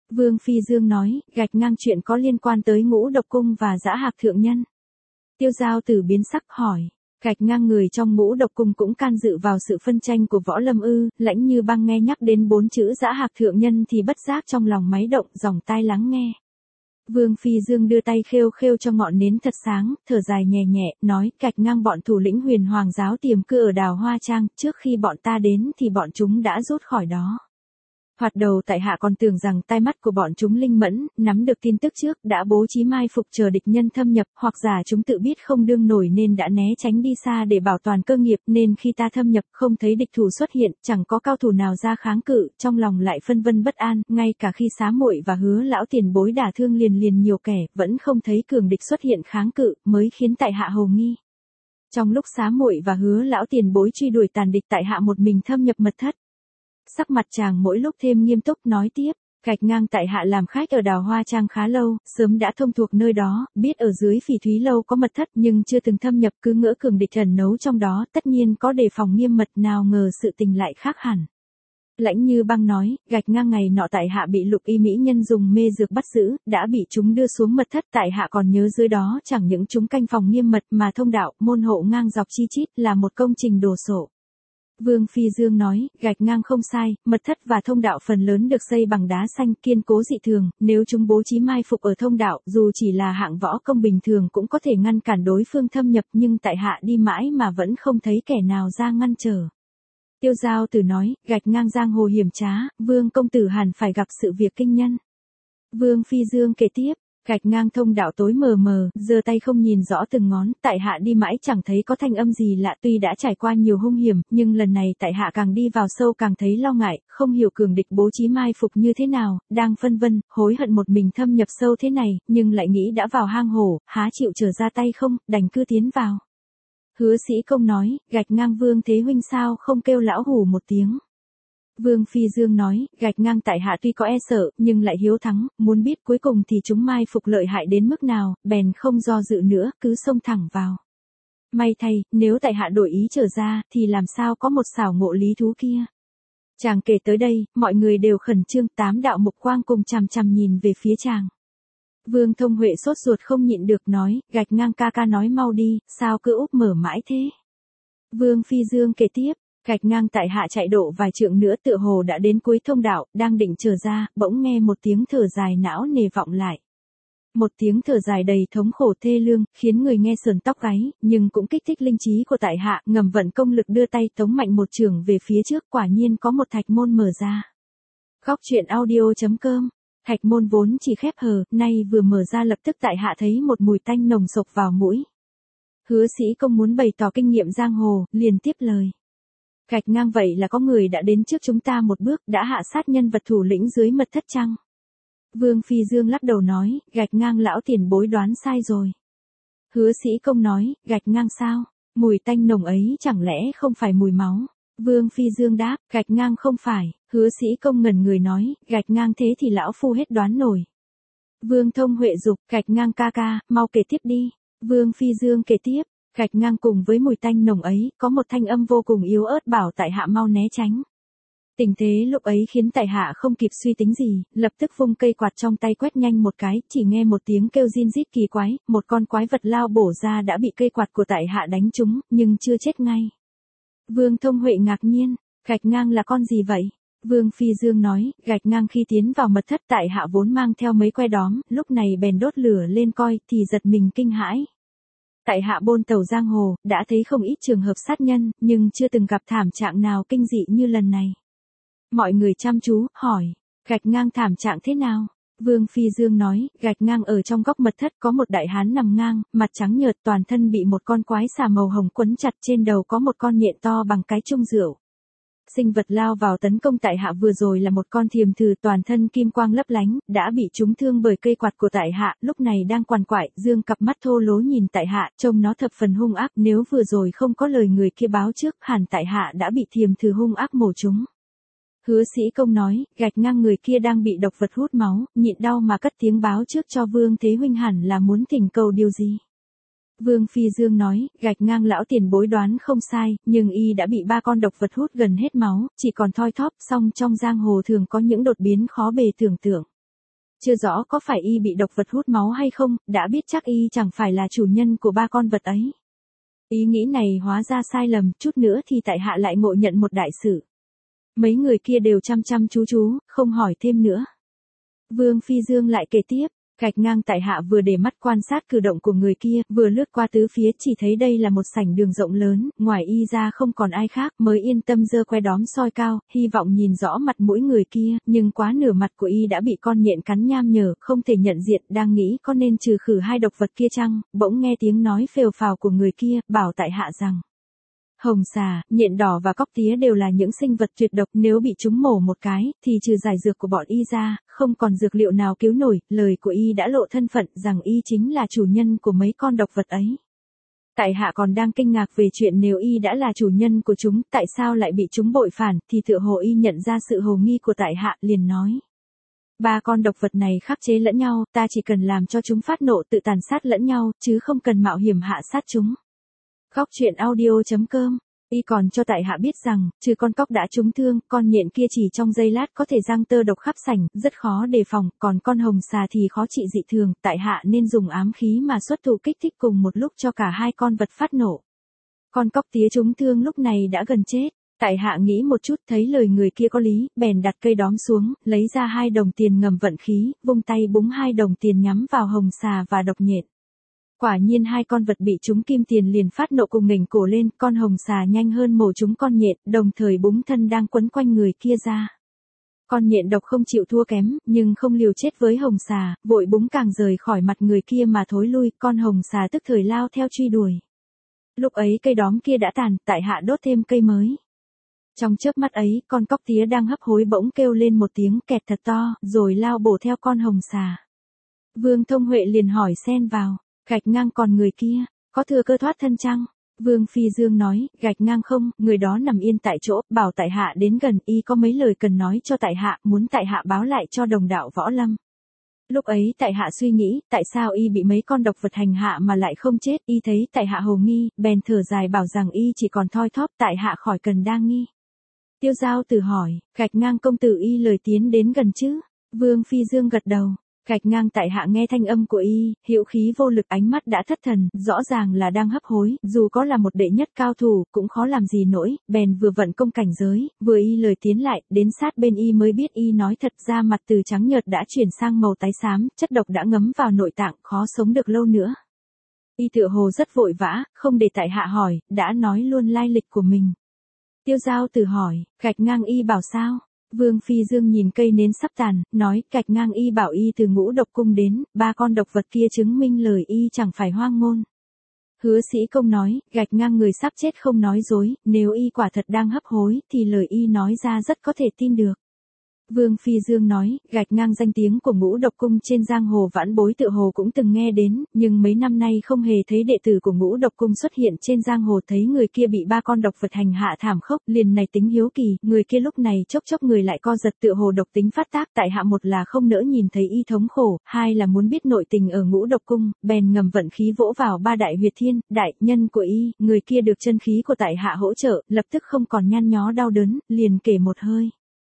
Vương Phi Dương nói, gạch ngang chuyện có liên quan tới Ngũ Độc Cung và Dã Hạc Thượng Nhân. Tiêu Giao Tử biến sắc hỏi, gạch ngang người trong Ngũ Độc Cung cũng can dự vào sự phân tranh của Võ Lâm ư? Lãnh Như Băng nghe nhắc đến 4 chữ Dã Hạc Thượng Nhân thì bất giác trong lòng máy động, dòng tai lắng nghe. Vương Phi Dương đưa tay khêu khêu cho ngọn nến thật sáng, thở dài nhẹ nhẹ, nói, gạch ngang bọn thủ lĩnh Huyền Hoàng giáo tiềm cư ở Đào Hoa Trang, trước khi bọn ta đến thì bọn chúng đã rút khỏi đó. Hoạt đầu tại hạ còn tưởng rằng tai mắt của bọn chúng linh mẫn, nắm được tin tức trước, đã bố trí mai phục chờ địch nhân thâm nhập, hoặc giả chúng tự biết không đương nổi nên đã né tránh đi xa để bảo toàn cơ nghiệp, nên khi ta thâm nhập không thấy địch thủ xuất hiện, chẳng có cao thủ nào ra kháng cự, trong lòng lại phân vân bất an, ngay cả khi Xá Muội và Hứa lão tiền bối đả thương liền nhiều kẻ, vẫn không thấy cường địch xuất hiện kháng cự, mới khiến tại hạ hồ nghi. Trong lúc Xá Muội và Hứa lão tiền bối truy đuổi tàn địch, tại hạ một mình thâm nhập mật thất. Sắc mặt chàng mỗi lúc thêm nghiêm túc nói tiếp, gạch ngang tại hạ làm khách ở Đào Hoa Trang khá lâu, sớm đã thông thuộc nơi đó, biết ở dưới Phỉ Thúy lâu có mật thất nhưng chưa từng thâm nhập, cứ ngỡ cường địch ẩn nấu trong đó, tất nhiên có đề phòng nghiêm mật, nào ngờ sự tình lại khác hẳn. Lãnh Như Băng nói, gạch ngang ngày nọ tại hạ bị Lục Y mỹ nhân dùng mê dược bắt giữ, đã bị chúng đưa xuống mật thất, tại hạ còn nhớ dưới đó chẳng những chúng canh phòng nghiêm mật mà thông đạo, môn hộ ngang dọc chi chít, là một công trình đồ sộ. Vương Phi Dương nói, gạch ngang không sai, mật thất và thông đạo phần lớn được xây bằng đá xanh kiên cố dị thường, nếu chúng bố trí mai phục ở thông đạo, dù chỉ là hạng võ công bình thường cũng có thể ngăn cản đối phương thâm nhập, nhưng tại hạ đi mãi mà vẫn không thấy kẻ nào ra ngăn trở. Tiêu Giao Tử nói, gạch ngang giang hồ hiểm trá, Vương công tử hẳn phải gặp sự việc kinh nhân. Vương Phi Dương kể tiếp, gạch ngang thông đạo tối mờ mờ, giơ tay không nhìn rõ từng ngón, tại hạ đi mãi chẳng thấy có thanh âm gì lạ, tuy đã trải qua nhiều hung hiểm, nhưng lần này tại hạ càng đi vào sâu càng thấy lo ngại, không hiểu cường địch bố trí mai phục như thế nào, đang phân vân, hối hận một mình thâm nhập sâu thế này, nhưng lại nghĩ đã vào hang hổ, há chịu trở ra tay không, đành cứ tiến vào. Hứa Sĩ Công nói, gạch ngang Vương Thế huynh sao không kêu lão hủ một tiếng. Vương Phi Dương nói, gạch ngang tại hạ tuy có e sợ, nhưng lại hiếu thắng, muốn biết cuối cùng thì chúng mai phục lợi hại đến mức nào, bèn không do dự nữa, cứ xông thẳng vào. May thay, nếu tại hạ đổi ý trở ra, thì làm sao có một xảo ngộ lý thú kia. Chàng kể tới đây, mọi người đều khẩn trương, 8 đạo mục quang cùng chằm chằm nhìn về phía chàng. Vương Thông Huệ sốt ruột không nhịn được nói, gạch ngang ca ca nói mau đi, sao cứ úp mở mãi thế. Vương Phi Dương kể tiếp, gạch ngang tại hạ chạy độ vài trượng nữa tựa hồ đã đến cuối thông đạo, đang định trở ra, bỗng nghe một tiếng thở dài não nề vọng lại. Một tiếng thở dài đầy thống khổ thê lương, khiến người nghe sườn tóc gáy, nhưng cũng kích thích linh trí của tại hạ, ngầm vận công lực đưa tay tống mạnh một chưởng về phía trước, quả nhiên có một thạch môn mở ra. Góc truyện audio.com. Thạch môn vốn chỉ khép hờ, nay vừa mở ra lập tức tại hạ thấy một mùi tanh nồng sộc vào mũi. Hứa Sĩ Công muốn bày tỏ kinh nghiệm giang hồ, liền tiếp lời. Gạch ngang vậy là có người đã đến trước chúng ta một bước, đã hạ sát nhân vật thủ lĩnh dưới mật thất chăng? Vương Phi Dương lắc đầu nói, gạch ngang lão tiền bối đoán sai rồi. Hứa Sĩ Công nói, gạch ngang sao? Mùi tanh nồng ấy chẳng lẽ không phải mùi máu? Vương Phi Dương đáp, gạch ngang không phải. Hứa Sĩ Công ngẩn người nói, gạch ngang thế thì lão phu hết đoán nổi. Vương Thông Huệ dục, gạch ngang ca ca, mau kể tiếp đi. Vương Phi Dương kể tiếp, gạch ngang cùng với mùi tanh nồng ấy, có một thanh âm vô cùng yếu ớt bảo tại hạ mau né tránh. Tình thế lúc ấy khiến tại hạ không kịp suy tính gì, lập tức vung cây quạt trong tay quét nhanh một cái, chỉ nghe một tiếng kêu rin rít kỳ quái, một con quái vật lao bổ ra đã bị cây quạt của tại hạ đánh trúng, nhưng chưa chết ngay. Vương Thông Huệ ngạc nhiên, gạch ngang là con gì vậy? Vương Phi Dương nói, gạch ngang khi tiến vào mật thất tại hạ vốn mang theo mấy que đóm, lúc này bèn đốt lửa lên coi, thì giật mình kinh hãi. Tại hạ bôn tàu giang hồ, đã thấy không ít trường hợp sát nhân, nhưng chưa từng gặp thảm trạng nào kinh dị như lần này. Mọi người chăm chú, hỏi, gạch ngang thảm trạng thế nào? Vương Phi Dương nói, gạch ngang ở trong góc mật thất có một đại hán nằm ngang, mặt trắng nhợt, toàn thân bị một con quái xà màu hồng quấn chặt, trên đầu có một con nhện to bằng cái chung rượu. Sinh vật lao vào tấn công tại hạ vừa rồi là một con thiềm thử, toàn thân kim quang lấp lánh, đã bị trúng thương bởi cây quạt của tại hạ, lúc này đang quằn quại, dương cặp mắt thô lố nhìn tại hạ, trông nó thập phần hung ác, nếu vừa rồi không có lời người kia báo trước, hẳn tại hạ đã bị thiềm thử hung ác mổ trúng. Hứa Sĩ Công nói, gạch ngang người kia đang bị độc vật hút máu, nhịn đau mà cất tiếng báo trước cho Vương Thế huynh, hẳn là muốn thỉnh cầu điều gì. Vương Phi Dương nói, gạch ngang lão tiền bối đoán không sai, nhưng y đã bị 3 con độc vật hút gần hết máu, chỉ còn thoi thóp, song trong giang hồ thường có những đột biến khó bề tưởng tượng. Chưa rõ có phải y bị độc vật hút máu hay không, đã biết chắc y chẳng phải là chủ nhân của ba con vật ấy. Ý nghĩ này hóa ra sai lầm, chút nữa thì tại hạ lại ngộ nhận một đại sự. Mấy người kia đều chăm chăm chú, không hỏi thêm nữa. Vương Phi Dương lại kể tiếp, gạch ngang tại hạ vừa để mắt quan sát cử động của người kia, vừa lướt qua tứ phía chỉ thấy đây là một sảnh đường rộng lớn, ngoài y ra không còn ai khác, mới yên tâm giơ que đóm soi cao, hy vọng nhìn rõ mặt mũi người kia, nhưng quá nửa mặt của y đã bị con nhện cắn nham nhở, không thể nhận diện, đang nghĩ có nên trừ khử hai độc vật kia chăng, bỗng nghe tiếng nói phều phào của người kia, bảo tại hạ rằng: Hồng xà, nhện đỏ và cóc tía đều là những sinh vật tuyệt độc, nếu bị chúng mổ một cái, thì trừ giải dược của bọn y ra, không còn dược liệu nào cứu nổi, lời của y đã lộ thân phận rằng y chính là chủ nhân của mấy con độc vật ấy. Tại hạ còn đang kinh ngạc về chuyện nếu y đã là chủ nhân của chúng, tại sao lại bị chúng bội phản, thì tựa hồ y nhận ra sự hồ nghi của tại hạ, liền nói. Ba con độc vật này khắc chế lẫn nhau, ta chỉ cần làm cho chúng phát nộ tự tàn sát lẫn nhau, chứ không cần mạo hiểm hạ sát chúng. Góc truyện audio.com. Y còn cho tại hạ biết rằng, trừ con cóc đã trúng thương, con nhện kia chỉ trong giây lát có thể giăng tơ độc khắp sảnh, rất khó đề phòng, còn con hồng xà thì khó trị dị thường, tại hạ nên dùng ám khí mà xuất thủ kích thích cùng một lúc cho cả hai con vật phát nổ. Con cóc tía trúng thương lúc này đã gần chết, tại hạ nghĩ một chút thấy lời người kia có lý, bèn đặt cây đóm xuống, lấy ra 2 đồng tiền ngầm vận khí, vung tay búng 2 đồng tiền nhắm vào hồng xà và độc nhện. Quả nhiên hai con vật bị trúng kim tiền liền phát nộ cùng nghềnh cổ lên, con hồng xà nhanh hơn mổ trúng con nhện, đồng thời búng thân đang quấn quanh người kia ra. Con nhện độc không chịu thua kém, nhưng không liều chết với hồng xà, vội búng càng rời khỏi mặt người kia mà thối lui, con hồng xà tức thời lao theo truy đuổi. Lúc ấy cây đóm kia đã tàn, tại hạ đốt thêm cây mới. Trong chớp mắt ấy, con cóc tía đang hấp hối bỗng kêu lên một tiếng kẹt thật to, rồi lao bổ theo con hồng xà. Vương Thông Huệ liền hỏi xen vào. Gạch ngang còn người kia, có thừa cơ thoát thân chăng? Vương Phi Dương nói, gạch ngang không, người đó nằm yên tại chỗ, bảo tại hạ đến gần, y có mấy lời cần nói cho tại hạ, muốn tại hạ báo lại cho đồng đạo Võ Lâm. Lúc ấy tại hạ suy nghĩ, tại sao y bị mấy con độc vật hành hạ mà lại không chết, y thấy tại hạ hồ nghi, bèn thở dài bảo rằng y chỉ còn thoi thóp, tại hạ khỏi cần đa nghi. Tiêu Giao Tử hỏi, gạch ngang công tử y lời tiến đến gần chứ? Vương Phi Dương gật đầu. Gạch ngang tại hạ nghe thanh âm của y, hữu khí vô lực, ánh mắt đã thất thần, rõ ràng là đang hấp hối, dù có là một đệ nhất cao thủ, cũng khó làm gì nổi, bèn vừa vận công cảnh giới, vừa y lời tiến lại, đến sát bên y mới biết y nói thật ra mặt từ trắng nhợt đã chuyển sang màu tái xám, chất độc đã ngấm vào nội tạng, khó sống được lâu nữa. Y tựa hồ rất vội vã, không để tại hạ hỏi, đã nói luôn lai lịch của mình. Tiêu Giao Tử hỏi, gạch ngang y bảo sao? Vương Phi Dương nhìn cây nến sắp tàn, nói, gạch ngang y bảo y từ Ngũ Độc Cung đến, ba con độc vật kia chứng minh lời y chẳng phải hoang ngôn. Hứa Sĩ Công nói, gạch ngang người sắp chết không nói dối, nếu y quả thật đang hấp hối, thì lời y nói ra rất có thể tin được. Vương Phi Dương nói, gạch ngang danh tiếng của Ngũ Độc Cung trên giang hồ vãn bối tự hồ cũng từng nghe đến, nhưng mấy năm nay không hề thấy đệ tử của Ngũ Độc Cung xuất hiện trên giang hồ, thấy người kia bị ba con độc vật hành hạ thảm khốc, liền này tính hiếu kỳ, người kia lúc này chốc chốc người lại co giật tựa hồ độc tính phát tác, tại hạ một là không nỡ nhìn thấy y thống khổ, hai là muốn biết nội tình ở Ngũ Độc Cung, bèn ngầm vận khí vỗ vào ba đại huyệt thiên, đại nhân của y, người kia được chân khí của tại hạ hỗ trợ, lập tức không còn nhăn nhó đau đớn, liền kể một hơi.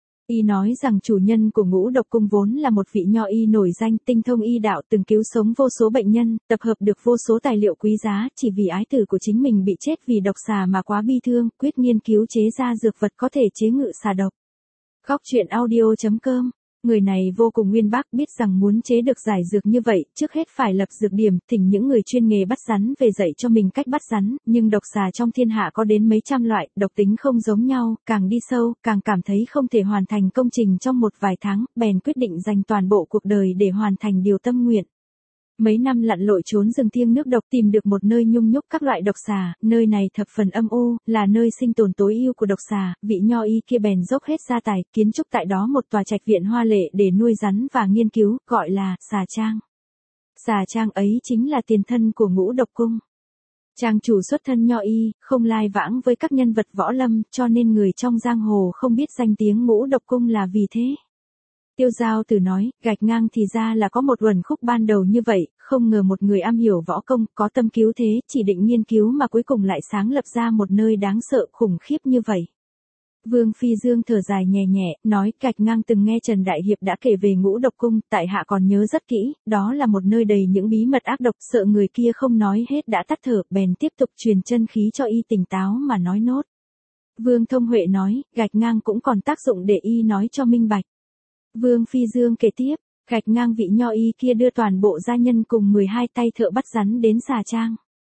Y nói rằng chủ nhân của Ngũ Độc Cung vốn là một vị nho y nổi danh, tinh thông y đạo, từng cứu sống vô số bệnh nhân, tập hợp được vô số tài liệu quý giá, chỉ vì ái tử của chính mình bị chết vì độc xà mà quá bi thương, quyết nghiên cứu chế ra dược vật có thể chế ngự xà độc. Góc truyện audio.com. Người này vô cùng uyên bác, biết rằng muốn chế được giải dược như vậy, trước hết phải lập dược điểm, thỉnh những người chuyên nghề bắt rắn về dạy cho mình cách bắt rắn, nhưng độc xà trong thiên hạ có đến mấy trăm loại, độc tính không giống nhau, càng đi sâu, càng cảm thấy không thể hoàn thành công trình trong một vài tháng, bèn quyết định dành toàn bộ cuộc đời để hoàn thành điều tâm nguyện. Mấy năm lặn lội trốn rừng thiêng nước độc, tìm được một nơi nhung nhúc các loại độc xà, nơi này thập phần âm u, là nơi sinh tồn tối ưu của độc xà, vị nho y kia bèn dốc hết gia tài, kiến trúc tại đó một tòa trạch viện hoa lệ để nuôi rắn và nghiên cứu, gọi là Xà Trang. Xà Trang ấy chính là tiền thân của Ngũ Độc Cung. Trang chủ xuất thân nho y, không lai vãng với các nhân vật võ lâm, cho nên người trong giang hồ không biết danh tiếng Ngũ Độc Cung là vì thế. Tiêu Giao Tử nói, gạch ngang thì ra là có một uẩn khúc ban đầu như vậy, không ngờ một người am hiểu võ công, có tâm cứu thế, chỉ định nghiên cứu mà cuối cùng lại sáng lập ra một nơi đáng sợ khủng khiếp như vậy. Vương Phi Dương thở dài nhẹ nhẹ, nói Gạch Ngang từng nghe Trần Đại Hiệp đã kể về Ngũ Độc Cung, tại hạ còn nhớ rất kỹ, đó là một nơi đầy những bí mật ác độc, sợ người kia không nói hết đã tắt thở, bèn tiếp tục truyền chân khí cho y tỉnh táo mà nói nốt. Vương Thông Huệ nói, Gạch Ngang cũng còn tác dụng để y nói cho minh bạch. Vương Phi Dương kể tiếp, Gạch Ngang vị nho y kia đưa toàn bộ gia nhân cùng 12 tay thợ bắt rắn đến xà trang.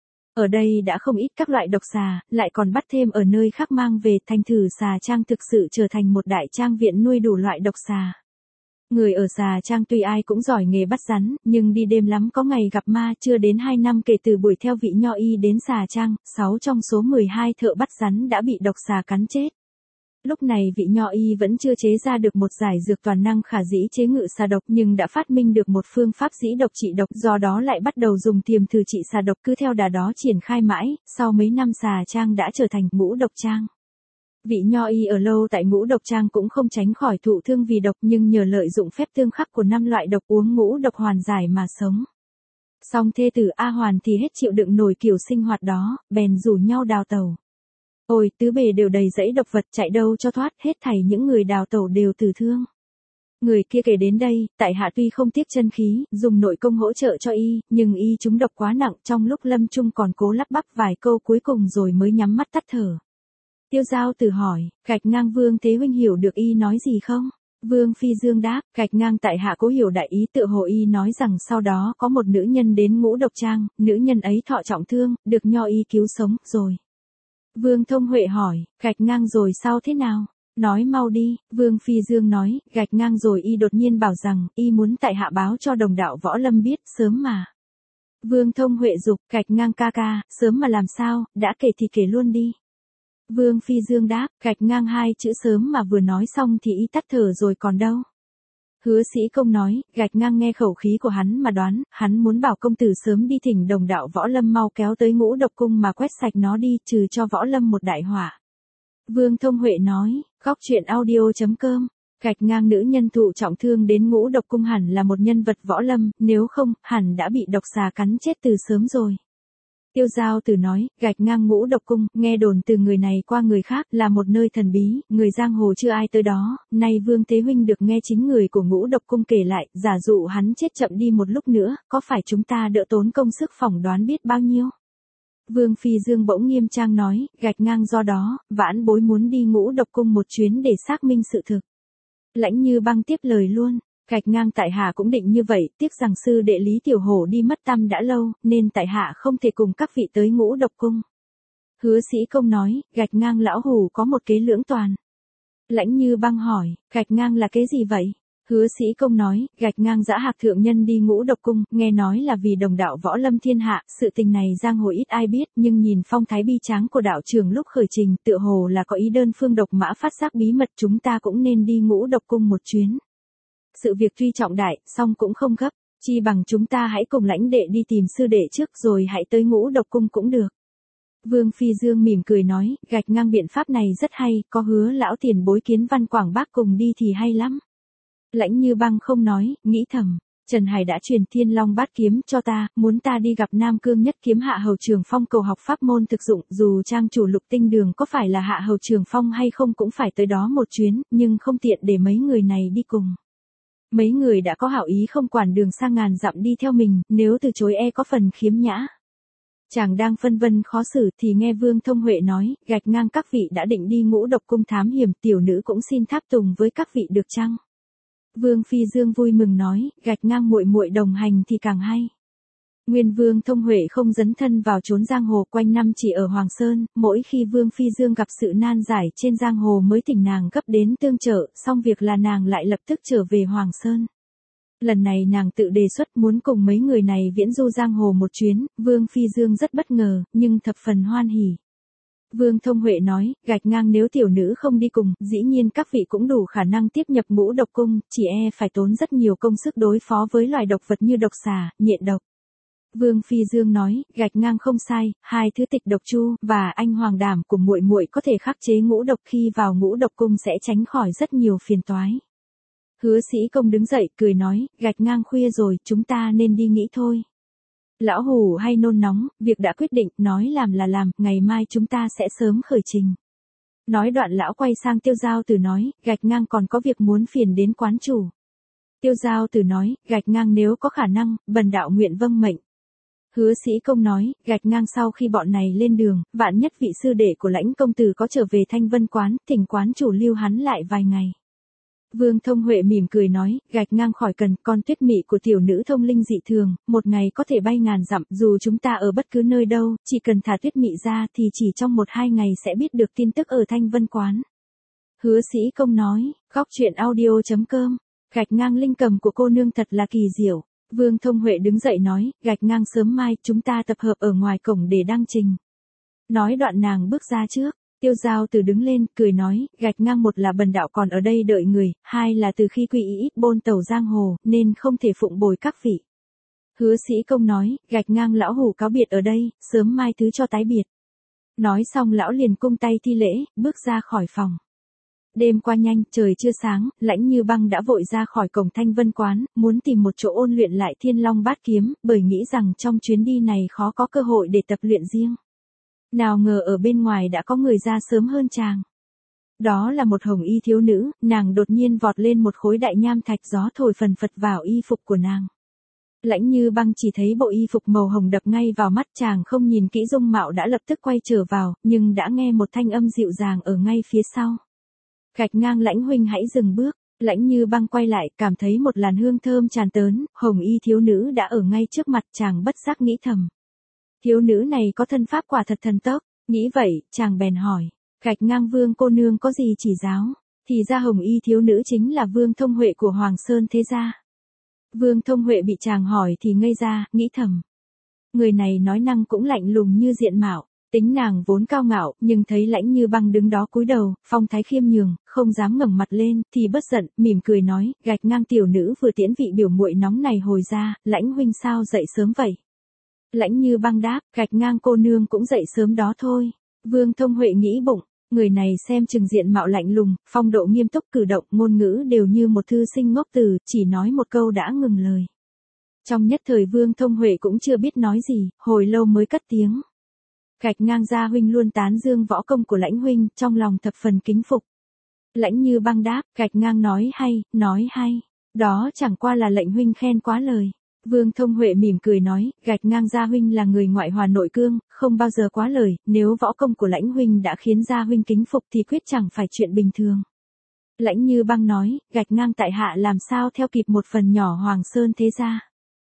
Ở đây đã không ít các loại độc xà, lại còn bắt thêm ở nơi khác mang về, thành thử xà trang thực sự trở thành một đại trang viện nuôi đủ loại độc xà. Người ở xà trang tuy ai cũng giỏi nghề bắt rắn, nhưng đi đêm lắm có ngày gặp ma. Chưa đến 2 năm kể từ buổi theo vị nho y đến xà trang, 6 trong số 12 thợ bắt rắn đã bị độc xà cắn chết. Lúc này vị nho y vẫn chưa chế ra được một giải dược toàn năng khả dĩ chế ngự xà độc, nhưng đã phát minh được một phương pháp dĩ độc trị độc, do đó lại bắt đầu dùng tiềm thử trị xà độc, cứ theo đà đó triển khai mãi, sau mấy năm xà trang đã trở thành Ngũ Độc Trang. Vị nho y ở lâu tại Ngũ Độc Trang cũng không tránh khỏi thụ thương vì độc, nhưng nhờ lợi dụng phép tương khắc của 5 loại độc uống ngũ độc hoàn giải mà sống. Song thê tử A Hoàn thì hết chịu đựng nổi kiểu sinh hoạt đó, bèn rủ nhau đào tẩu. Ôi, tứ bề đều đầy dẫy độc vật, chạy đâu cho thoát, hết thảy những người đào tẩu đều tử thương. Người kia kể đến đây, tại hạ tuy không tiếc chân khí, dùng nội công hỗ trợ cho y, nhưng y trúng độc quá nặng, trong lúc lâm chung còn cố lắp bắp vài câu cuối cùng rồi mới nhắm mắt tắt thở. Tiêu Giao Tử hỏi, Gạch Ngang Vương Thế huynh hiểu được y nói gì không? Vương Phi Dương đáp, Gạch Ngang tại hạ cố hiểu đại ý, tựa hồ y nói rằng sau đó có một nữ nhân đến Ngũ Độc Trang, nữ nhân ấy thọ trọng thương, được nho y cứu sống, rồi. Vương Thông Huệ hỏi, Gạch Ngang rồi sao thế nào? Nói mau đi. Vương Phi Dương nói, Gạch Ngang rồi y đột nhiên bảo rằng, y muốn tại hạ báo cho đồng đạo Võ Lâm biết, sớm mà. Vương Thông Huệ dục, Gạch Ngang ca ca, sớm mà làm sao, đã kể thì kể luôn đi. Vương Phi Dương đáp, Gạch Ngang 2 chữ sớm mà vừa nói xong thì y tắt thở rồi còn đâu. Hứa Sĩ Công nói, Gạch Ngang nghe khẩu khí của hắn mà đoán, hắn muốn bảo công tử sớm đi thỉnh đồng đạo Võ Lâm mau kéo tới Ngũ Độc Cung mà quét sạch nó đi, trừ cho Võ Lâm một đại họa. Vương Thông Huệ nói, góc chuyện audio.com, Gạch Ngang nữ nhân thụ trọng thương đến Ngũ Độc Cung hẳn là một nhân vật Võ Lâm, nếu không, hẳn đã bị độc xà cắn chết từ sớm rồi. Tiêu Giao Tử nói, Gạch Ngang Ngũ Độc Cung, nghe đồn từ người này qua người khác, là một nơi thần bí, người giang hồ chưa ai tới đó, nay Vương Thế huynh được nghe chính người của Ngũ Độc Cung kể lại, giả dụ hắn chết chậm đi một lúc nữa, có phải chúng ta đỡ tốn công sức phỏng đoán biết bao nhiêu? Vương Phi Dương bỗng nghiêm trang nói, Gạch Ngang do đó, vãn bối muốn đi Ngũ Độc Cung một chuyến để xác minh sự thực. Lãnh Như Băng tiếp lời luôn. Gạch Ngang tại hạ cũng định như vậy, tiếc rằng sư đệ Lý Tiểu Hổ đi mất tăm đã lâu, nên tại hạ không thể cùng các vị tới Ngũ Độc Cung. Hứa Sĩ Công nói, Gạch Ngang lão hủ có một kế lưỡng toàn. Lãnh Như Băng hỏi, Gạch Ngang là kế gì vậy? Hứa Sĩ Công nói, Gạch Ngang dã hạc thượng nhân đi Ngũ Độc Cung, nghe nói là vì đồng đạo Võ Lâm thiên hạ, sự tình này giang hồ ít ai biết, nhưng nhìn phong thái bi tráng của đạo trưởng lúc khởi trình, tựa hồ là có ý đơn phương độc mã phát giác bí mật, chúng ta cũng nên đi Ngũ Độc Cung một chuyến. Sự việc tuy trọng đại, song cũng không gấp, chi bằng chúng ta hãy cùng lãnh đệ đi tìm sư đệ trước rồi hãy tới Ngũ Độc Cung cũng được. Vương Phi Dương mỉm cười nói, Gạch Ngang biện pháp này rất hay, có Hứa lão tiền bối Kiến Văn Quảng Bác cùng đi thì hay lắm. Lãnh Như Băng không nói, nghĩ thầm, Trần Hải đã truyền Thiên Long Bát Kiếm cho ta, muốn ta đi gặp Nam Cương Nhất Kiếm Hạ Hầu Trường Phong cầu học pháp môn thực dụng, dù trang chủ Lục Tinh Đường có phải là Hạ Hầu Trường Phong hay không cũng phải tới đó một chuyến, nhưng không tiện để mấy người này đi cùng. Mấy người đã có hảo ý không quản đường xa ngàn dặm đi theo mình, nếu từ chối e có phần khiếm nhã. Chàng đang phân vân khó xử thì nghe Vương Thông Huệ nói, Gạch Ngang các vị đã định đi Ngũ Độc Cung thám hiểm, tiểu nữ cũng xin tháp tùng với các vị được chăng? Vương Phi Dương vui mừng nói, Gạch Ngang muội muội đồng hành thì càng hay. Nguyên Vương Thông Huệ không dấn thân vào chốn giang hồ, quanh năm chỉ ở Hoàng Sơn, mỗi khi Vương Phi Dương gặp sự nan giải trên giang hồ mới thỉnh nàng gấp đến tương trợ, xong việc là nàng lại lập tức trở về Hoàng Sơn. Lần này nàng tự đề xuất muốn cùng mấy người này viễn du giang hồ một chuyến, Vương Phi Dương rất bất ngờ, nhưng thập phần hoan hỉ. Vương Thông Huệ nói, Gạch Ngang nếu tiểu nữ không đi cùng, dĩ nhiên các vị cũng đủ khả năng tiếp nhập Ngũ Độc Cung, chỉ e phải tốn rất nhiều công sức đối phó với loài độc vật như độc xà, nhện độc. Vương Phi Dương nói, Gạch Ngang không sai, 2 thứ Tịch Độc Chu và Anh Hoàng Đảm của muội muội có thể khắc chế ngũ độc, khi vào Ngũ Độc Cung sẽ tránh khỏi rất nhiều phiền toái. Hứa Sĩ Công đứng dậy cười nói, Gạch Ngang khuya rồi, chúng ta nên đi nghỉ thôi. Lão hủ hay nôn nóng, việc đã quyết định, nói làm là làm, ngày mai chúng ta sẽ sớm khởi trình. Nói đoạn lão quay sang Tiêu Giao Tử nói, gạch ngang còn có việc muốn phiền đến quán chủ. Tiêu Giao Tử nói, gạch ngang nếu có khả năng, bần đạo nguyện vâng mệnh. Hứa Sĩ Công nói, gạch ngang sau khi bọn này lên đường, vạn nhất vị sư đệ của Lãnh công tử có trở về Thanh Vân quán, thỉnh quán chủ lưu hắn lại vài ngày. Vương Thông Huệ mỉm cười nói, gạch ngang khỏi cần, con tuyết mị của tiểu nữ thông linh dị thường, một ngày có thể bay ngàn dặm, dù chúng ta ở bất cứ nơi đâu, chỉ cần thả tuyết mị ra thì chỉ trong 1-2 ngày sẽ biết được tin tức ở Thanh Vân quán. Hứa Sĩ Công nói, góc truyện audio.com, gạch ngang linh cầm của cô nương thật là kỳ diệu. Vương Thông Huệ đứng dậy nói, gạch ngang sớm mai chúng ta tập hợp ở ngoài cổng để đăng trình. Nói đoạn nàng bước ra trước. Tiêu Giao Tử đứng lên, cười nói, gạch ngang một là bần đạo còn ở đây đợi người, hai là từ khi quy y ít bôn tàu giang hồ, nên không thể phụng bồi các vị. Hứa Sĩ Công nói, gạch ngang lão hủ cáo biệt ở đây, sớm mai thứ cho tái biệt. Nói xong lão liền cung tay thi lễ, bước ra khỏi phòng. Đêm qua nhanh, trời chưa sáng, Lãnh Như Băng đã vội ra khỏi cổng Thanh Vân quán, muốn tìm một chỗ ôn luyện lại Thiên Long Bát Kiếm, bởi nghĩ rằng trong chuyến đi này khó có cơ hội để tập luyện riêng. Nào ngờ ở bên ngoài đã có người ra sớm hơn chàng. Đó là một hồng y thiếu nữ, nàng đột nhiên vọt lên một khối đại nham thạch, gió thổi phần phật vào y phục của nàng. Lãnh Như Băng chỉ thấy bộ y phục màu hồng đập ngay vào mắt, chàng không nhìn kỹ dung mạo đã lập tức quay trở vào, nhưng đã nghe một thanh âm dịu dàng ở ngay phía sau. Gạch ngang Lãnh huynh hãy dừng bước. Lãnh Như Băng quay lại, cảm thấy một làn hương thơm tràn tớn, hồng y thiếu nữ đã ở ngay trước mặt, chàng bất giác nghĩ thầm. Thiếu nữ này có thân pháp quả thật thần tốc, nghĩ vậy, chàng bèn hỏi, gạch ngang Vương cô nương có gì chỉ giáo, thì ra hồng y thiếu nữ chính là Vương Thông Huệ của Hoàng Sơn thế gia. Vương Thông Huệ bị chàng hỏi thì ngây ra, nghĩ thầm. Người này nói năng cũng lạnh lùng như diện mạo, tính nàng vốn cao ngạo, nhưng thấy Lãnh Như Băng đứng đó cúi đầu, phong thái khiêm nhường, không dám ngẩng mặt lên, thì bất giận, mỉm cười nói, gạch ngang tiểu nữ vừa tiễn vị biểu muội nóng này hồi ra, Lãnh huynh sao dậy sớm vậy? Lãnh Như Băng đáp, gạch ngang cô nương cũng dậy sớm đó thôi. Vương Thông Huệ nghĩ bụng, người này xem chừng diện mạo lạnh lùng, phong độ nghiêm túc, cử động ngôn ngữ đều như một thư sinh ngốc từ, chỉ nói một câu đã ngừng lời. Trong nhất thời Vương Thông Huệ cũng chưa biết nói gì, hồi lâu mới cất tiếng. Gạch ngang gia huynh luôn tán dương võ công của Lãnh huynh, trong lòng thập phần kính phục. Lãnh Như Băng đáp, gạch ngang nói hay, đó chẳng qua là lệnh huynh khen quá lời. Vương Thông Huệ mỉm cười nói, gạch ngang gia huynh là người ngoại hòa nội cương, không bao giờ quá lời, nếu võ công của Lãnh huynh đã khiến gia huynh kính phục thì quyết chẳng phải chuyện bình thường. Lãnh Như Băng nói, gạch ngang tại hạ làm sao theo kịp một phần nhỏ Hoàng Sơn thế gia.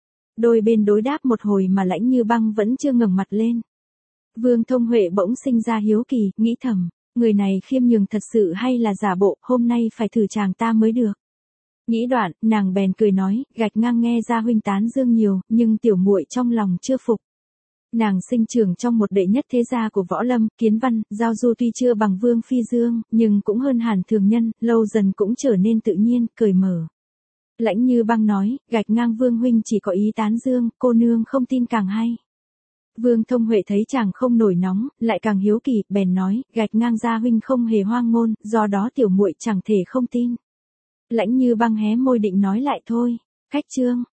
Đôi bên đối đáp một hồi mà Lãnh Như Băng vẫn chưa ngẩng mặt lên. Vương Thông Huệ bỗng sinh ra hiếu kỳ, nghĩ thầm, người này khiêm nhường thật sự hay là giả bộ, hôm nay phải thử chàng ta mới được. Nghĩ đoạn, nàng bèn cười nói, gạch ngang nghe gia huynh tán dương nhiều, nhưng tiểu muội trong lòng chưa phục. Nàng sinh trưởng trong một đệ nhất thế gia của võ lâm, kiến văn, giao du tuy chưa bằng Vương Phi Dương, nhưng cũng hơn hẳn thường nhân, lâu dần cũng trở nên tự nhiên, cởi mở. Lãnh Như Băng nói, gạch ngang Vương huynh chỉ có ý tán dương, cô nương không tin càng hay. Vương Thông Huệ thấy chàng không nổi nóng, lại càng hiếu kỳ, bèn nói, gạch ngang gia huynh không hề hoang ngôn, do đó tiểu muội chẳng thể không tin. Lãnh Như Băng hé môi định nói lại thôi. Khách chương.